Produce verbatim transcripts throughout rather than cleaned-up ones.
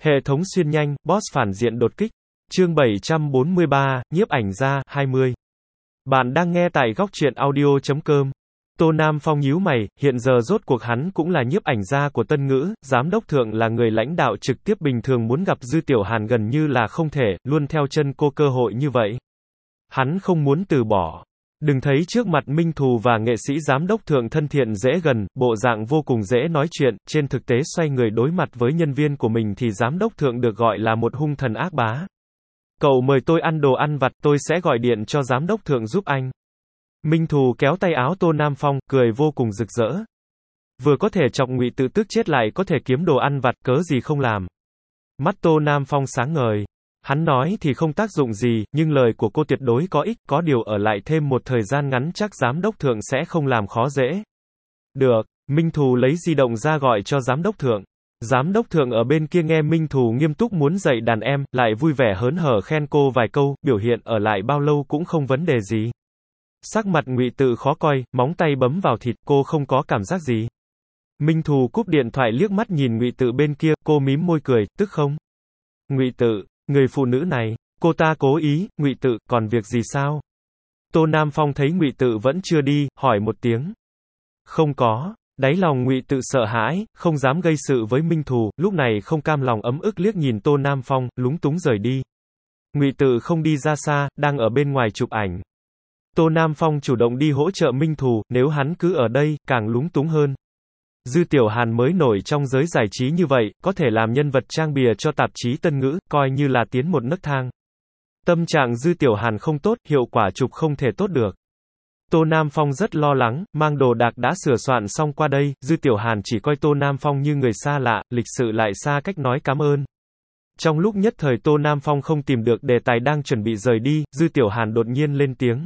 Hệ thống xuyên nhanh, boss phản diện đột kích. Chương bảy trăm bốn mươi ba, nhiếp ảnh gia, hai mươi. Bạn đang nghe tại góc truyện audio chấm com. Tô Nam Phong nhíu mày, hiện giờ rốt cuộc hắn cũng là nhiếp ảnh gia của Tân Ngữ, giám đốc thượng là người lãnh đạo trực tiếp, bình thường muốn gặp Dư Tiểu Hàn gần như là không thể, luôn theo chân cô cơ hội như vậy. Hắn không muốn từ bỏ. Đừng thấy trước mặt Minh Thù và nghệ sĩ giám đốc thượng thân thiện dễ gần, bộ dạng vô cùng dễ nói chuyện, trên thực tế xoay người đối mặt với nhân viên của mình thì giám đốc thượng được gọi là một hung thần ác bá. Cậu mời tôi ăn đồ ăn vặt, tôi sẽ gọi điện cho giám đốc thượng giúp anh. Minh Thù kéo tay áo Tô Nam Phong, cười vô cùng rực rỡ. Vừa có thể chọc Ngụy Tự tức chết lại có thể kiếm đồ ăn vặt, cớ gì không làm. Mắt Tô Nam Phong sáng ngời. Hắn nói thì không tác dụng gì, nhưng lời của cô tuyệt đối có ích, có điều ở lại thêm một thời gian ngắn chắc giám đốc thượng sẽ không làm khó dễ. Được, Minh Thù lấy di động ra gọi cho giám đốc thượng. Giám đốc thượng ở bên kia nghe Minh Thù nghiêm túc muốn dạy đàn em, lại vui vẻ hớn hở khen cô vài câu, biểu hiện ở lại bao lâu cũng không vấn đề gì. Sắc mặt Ngụy Tự khó coi, móng tay bấm vào thịt, cô không có cảm giác gì. Minh Thù cúp điện thoại liếc mắt nhìn Ngụy Tự bên kia, cô mím môi cười, tức không? Ngụy Tự, người phụ nữ này, cô ta cố ý. Ngụy Tự, còn việc gì sao? Tô Nam Phong thấy Ngụy Tự vẫn chưa đi, hỏi một tiếng. Không có. Đáy lòng Ngụy Tự sợ hãi, không dám gây sự với Minh Thù, lúc này không cam lòng ấm ức liếc nhìn Tô Nam Phong, lúng túng rời đi. Ngụy Tự không đi ra xa, đang ở bên ngoài chụp ảnh. Tô Nam Phong chủ động đi hỗ trợ Minh Thù, nếu hắn cứ ở đây, càng lúng túng hơn. Dư Tiểu Hàn mới nổi trong giới giải trí như vậy, có thể làm nhân vật trang bìa cho tạp chí Tân Ngữ, coi như là tiến một nấc thang. Tâm trạng Dư Tiểu Hàn không tốt, hiệu quả chụp không thể tốt được. Tô Nam Phong rất lo lắng, mang đồ đạc đã sửa soạn xong qua đây, Dư Tiểu Hàn chỉ coi Tô Nam Phong như người xa lạ, lịch sự lại xa cách nói cảm ơn. Trong lúc nhất thời Tô Nam Phong không tìm được đề tài đang chuẩn bị rời đi, Dư Tiểu Hàn đột nhiên lên tiếng.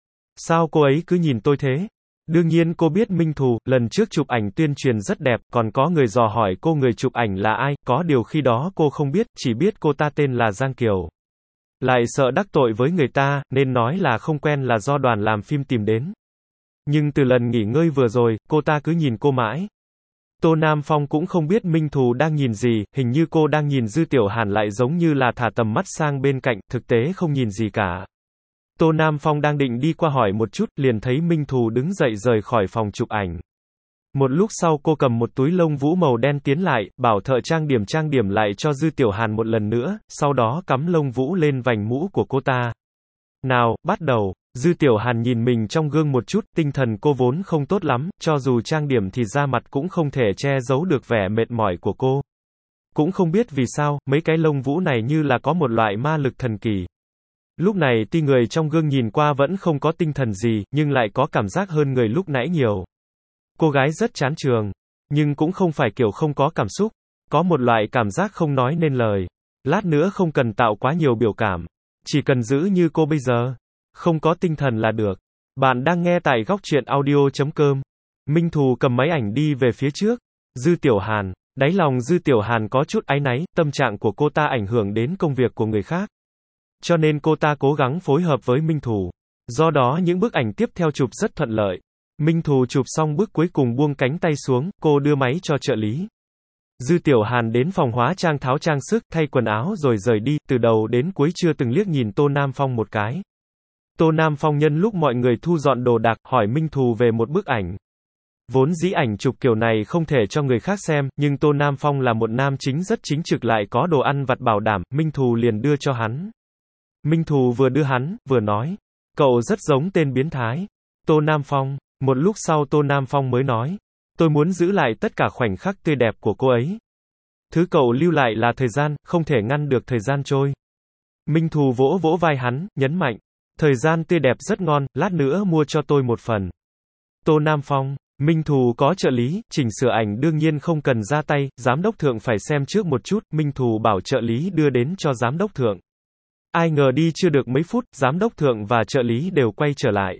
Sao cô ấy cứ nhìn tôi thế? Đương nhiên cô biết Minh Thù, lần trước chụp ảnh tuyên truyền rất đẹp, còn có người dò hỏi cô người chụp ảnh là ai, có điều khi đó cô không biết, chỉ biết cô ta tên là Giang Kiều. Lại sợ đắc tội với người ta, nên nói là không quen là do đoàn làm phim tìm đến. Nhưng từ lần nghỉ ngơi vừa rồi, cô ta cứ nhìn cô mãi. Tô Nam Phong cũng không biết Minh Thù đang nhìn gì, hình như cô đang nhìn Dư Tiểu Hàn lại giống như là thả tầm mắt sang bên cạnh, thực tế không nhìn gì cả. Tô Nam Phong đang định đi qua hỏi một chút, liền thấy Minh Thù đứng dậy rời khỏi phòng chụp ảnh. Một lúc sau cô cầm một túi lông vũ màu đen tiến lại, bảo thợ trang điểm trang điểm lại cho Dư Tiểu Hàn một lần nữa, sau đó cắm lông vũ lên vành mũ của cô ta. Nào, bắt đầu. Dư Tiểu Hàn nhìn mình trong gương một chút, tinh thần cô vốn không tốt lắm, cho dù trang điểm thì da mặt cũng không thể che giấu được vẻ mệt mỏi của cô. Cũng không biết vì sao, mấy cái lông vũ này như là có một loại ma lực thần kỳ. Lúc này tuy người trong gương nhìn qua vẫn không có tinh thần gì, nhưng lại có cảm giác hơn người lúc nãy nhiều. Cô gái rất chán trường, nhưng cũng không phải kiểu không có cảm xúc. Có một loại cảm giác không nói nên lời. Lát nữa không cần tạo quá nhiều biểu cảm. Chỉ cần giữ như cô bây giờ. Không có tinh thần là được. Bạn đang nghe tại góc truyện audio chấm com. Minh Thù cầm máy ảnh đi về phía trước. Dư Tiểu Hàn. Đáy lòng Dư Tiểu Hàn có chút áy náy, tâm trạng của cô ta ảnh hưởng đến công việc của người khác. Cho nên cô ta cố gắng phối hợp với Minh Thù. Do đó những bức ảnh tiếp theo chụp rất thuận lợi. Minh Thù chụp xong bước cuối cùng buông cánh tay xuống, cô đưa máy cho trợ lý. Dư Tiểu Hàn đến phòng hóa trang tháo trang sức, thay quần áo rồi rời đi, từ đầu đến cuối chưa từng liếc nhìn Tô Nam Phong một cái. Tô Nam Phong nhân lúc mọi người thu dọn đồ đạc, hỏi Minh Thù về một bức ảnh. Vốn dĩ ảnh chụp kiểu này không thể cho người khác xem, nhưng Tô Nam Phong là một nam chính rất chính trực lại có đồ ăn vặt bảo đảm, Minh Thù liền đưa cho hắn. Minh Thù vừa đưa hắn, vừa nói. Cậu rất giống tên biến thái. Tô Nam Phong. Một lúc sau Tô Nam Phong mới nói. Tôi muốn giữ lại tất cả khoảnh khắc tươi đẹp của cô ấy. Thứ cậu lưu lại là thời gian, không thể ngăn được thời gian trôi. Minh Thù vỗ vỗ vai hắn, nhấn mạnh. Thời gian tươi đẹp rất ngon, lát nữa mua cho tôi một phần. Tô Nam Phong. Minh Thù có trợ lý, chỉnh sửa ảnh đương nhiên không cần ra tay, giám đốc thượng phải xem trước một chút, Minh Thù bảo trợ lý đưa đến cho giám đốc thượng. Ai ngờ đi chưa được mấy phút, giám đốc thượng và trợ lý đều quay trở lại.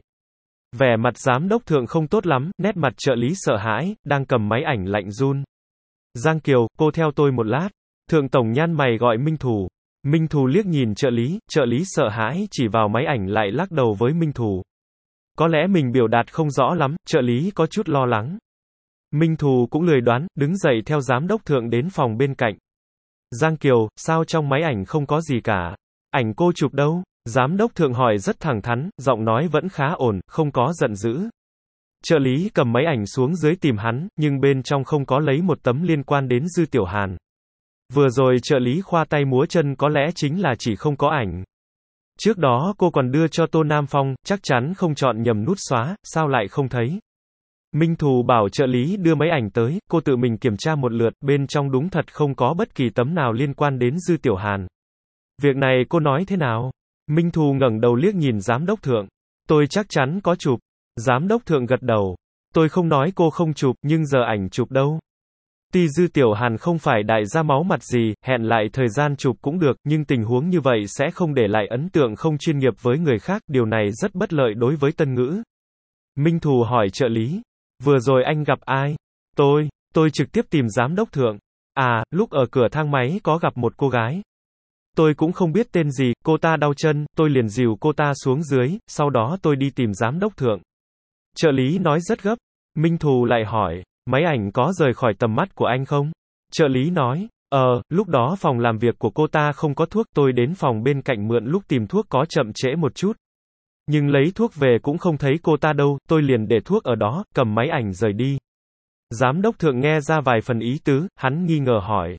Vẻ mặt giám đốc thượng không tốt lắm, nét mặt trợ lý sợ hãi, đang cầm máy ảnh lạnh run. Giang Kiều, cô theo tôi một lát. Thượng tổng nhăn mày gọi Minh Thù. Minh Thù liếc nhìn trợ lý, trợ lý sợ hãi chỉ vào máy ảnh lại lắc đầu với Minh Thù. Có lẽ mình biểu đạt không rõ lắm, trợ lý có chút lo lắng. Minh Thù cũng lười đoán, đứng dậy theo giám đốc thượng đến phòng bên cạnh. Giang Kiều, sao trong máy ảnh không có gì cả? Ảnh cô chụp đâu? Giám đốc Thượng hỏi rất thẳng thắn, giọng nói vẫn khá ổn, không có giận dữ. Trợ lý cầm máy ảnh xuống dưới tìm hắn, nhưng bên trong không có lấy một tấm liên quan đến Dư Tiểu Hàn. Vừa rồi trợ lý khoa tay múa chân có lẽ chính là chỉ không có ảnh. Trước đó cô còn đưa cho Tô Nam Phong, chắc chắn không chọn nhầm nút xóa, sao lại không thấy? Minh Thù bảo trợ lý đưa máy ảnh tới, cô tự mình kiểm tra một lượt, bên trong đúng thật không có bất kỳ tấm nào liên quan đến Dư Tiểu Hàn. Việc này cô nói thế nào? Minh Thù ngẩng đầu liếc nhìn Giám đốc Thượng. Tôi chắc chắn có chụp. Giám đốc Thượng gật đầu. Tôi không nói cô không chụp, nhưng giờ ảnh chụp đâu? Tuy Dư Tiểu Hàn không phải đại gia máu mặt gì, hẹn lại thời gian chụp cũng được, nhưng tình huống như vậy sẽ không để lại ấn tượng không chuyên nghiệp với người khác, điều này rất bất lợi đối với Tân Ngữ. Minh Thù hỏi trợ lý. Vừa rồi anh gặp ai? Tôi, tôi trực tiếp tìm Giám đốc Thượng. À, lúc ở cửa thang máy có gặp một cô gái. Tôi cũng không biết tên gì, cô ta đau chân, tôi liền dìu cô ta xuống dưới, sau đó tôi đi tìm Giám đốc Thượng. Trợ lý nói rất gấp. Minh Thù lại hỏi, máy ảnh có rời khỏi tầm mắt của anh không? Trợ lý nói, ờ, lúc đó phòng làm việc của cô ta không có thuốc, tôi đến phòng bên cạnh mượn lúc tìm thuốc có chậm trễ một chút. Nhưng lấy thuốc về cũng không thấy cô ta đâu, tôi liền để thuốc ở đó, cầm máy ảnh rời đi. Giám đốc Thượng nghe ra vài phần ý tứ, hắn nghi ngờ hỏi.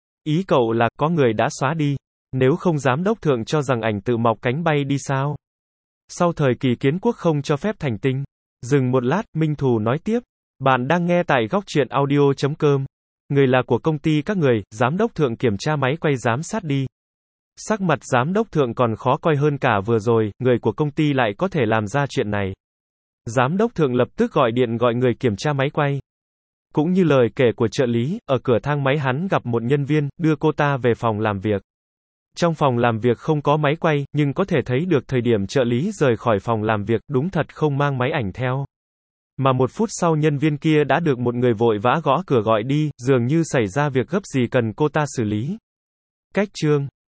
Ý cậu là, có người đã xóa đi. Nếu không Giám đốc Thượng cho rằng ảnh tự mọc cánh bay đi sao? Sau thời kỳ kiến quốc không cho phép thành tinh. Dừng một lát, Minh Thù nói tiếp. Bạn đang nghe tại góc truyện audio chấm com. Người là của công ty các người, Giám đốc Thượng kiểm tra máy quay giám sát đi. Sắc mặt Giám đốc Thượng còn khó coi hơn cả vừa rồi, người của công ty lại có thể làm ra chuyện này. Giám đốc Thượng lập tức gọi điện gọi người kiểm tra máy quay. Cũng như lời kể của trợ lý, ở cửa thang máy hắn gặp một nhân viên, đưa cô ta về phòng làm việc. Trong phòng làm việc không có máy quay, nhưng có thể thấy được thời điểm trợ lý rời khỏi phòng làm việc, đúng thật không mang máy ảnh theo. Mà một phút sau nhân viên kia đã được một người vội vã gõ cửa gọi đi, dường như xảy ra việc gấp gì cần cô ta xử lý. Cách chương